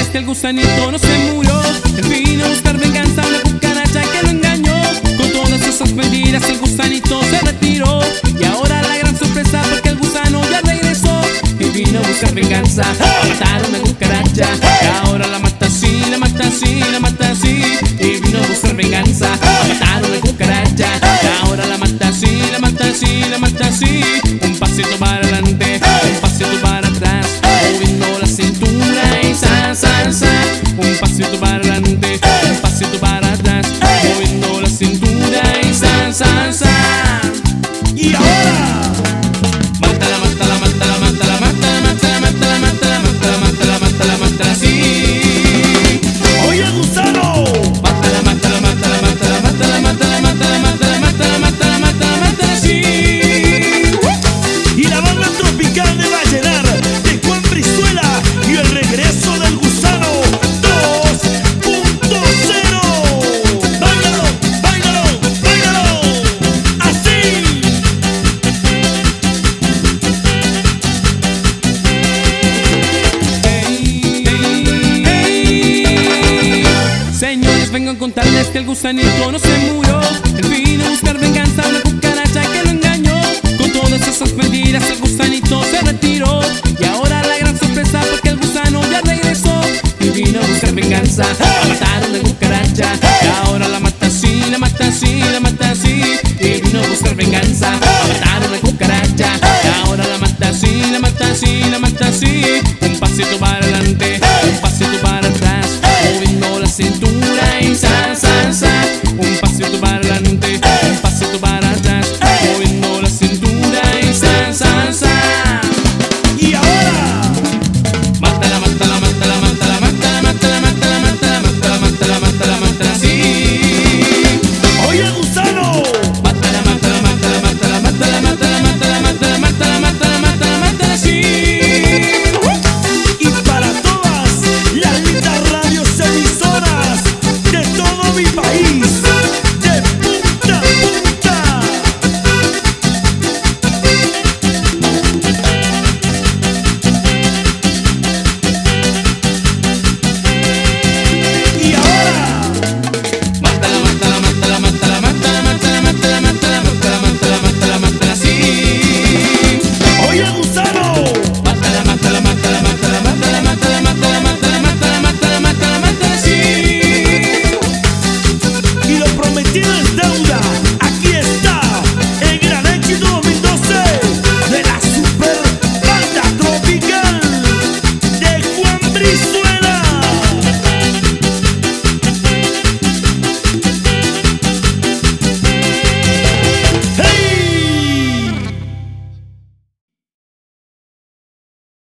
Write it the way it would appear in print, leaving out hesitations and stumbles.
que el gusanito no se murió. Él vino a buscar venganza a una cucaracha que lo engañó. Con todas esas mentiras el gusanito se retiró. Y ahora la gran sorpresa porque el gusano ya regresó. Él vino a buscar venganza a matar a una cucaracha. Y ahora la mata así, la mata así, la mata así. Y vino a buscar venganza a matar a una cucaracha. Y ahora la mata así, la mata así, la mata así. Un pasito para adelante, un pasito para atrás, moviendo la cintura y sa, sa, sa. Un pasito para adelante, un pasito para atrás, moviendo la cintura y sa, sa, sa. Y ahora Mátala, mátala, mátala, mátala, mátala, mátala, mátala, mátala, mátala, mátala, mátala, mátala, sí. oye gusano, Mátala, mátala, mátala, mátala, mátala, mátala, mátala, mátala, mátala, mátala, mátala, mátala, sí. y la banda tropical de Vallenar de Juan Brizuela y el regreso del gusano 2.0. Báilalo, báilalo, báilalo, así. Señores, vengo a contarles que el gusanito no se murió. Él vino a buscar venganza a una cucaracha que lo engañó. Con todas esas mentiras el gusanito se retiró. Y ahora la gran sorpresa porque el gusano ya regresó. Él vino a buscar venganza a matar a una cucaracha. Y ahora la mata así, la mata así, la mata así. Y vino a buscar venganza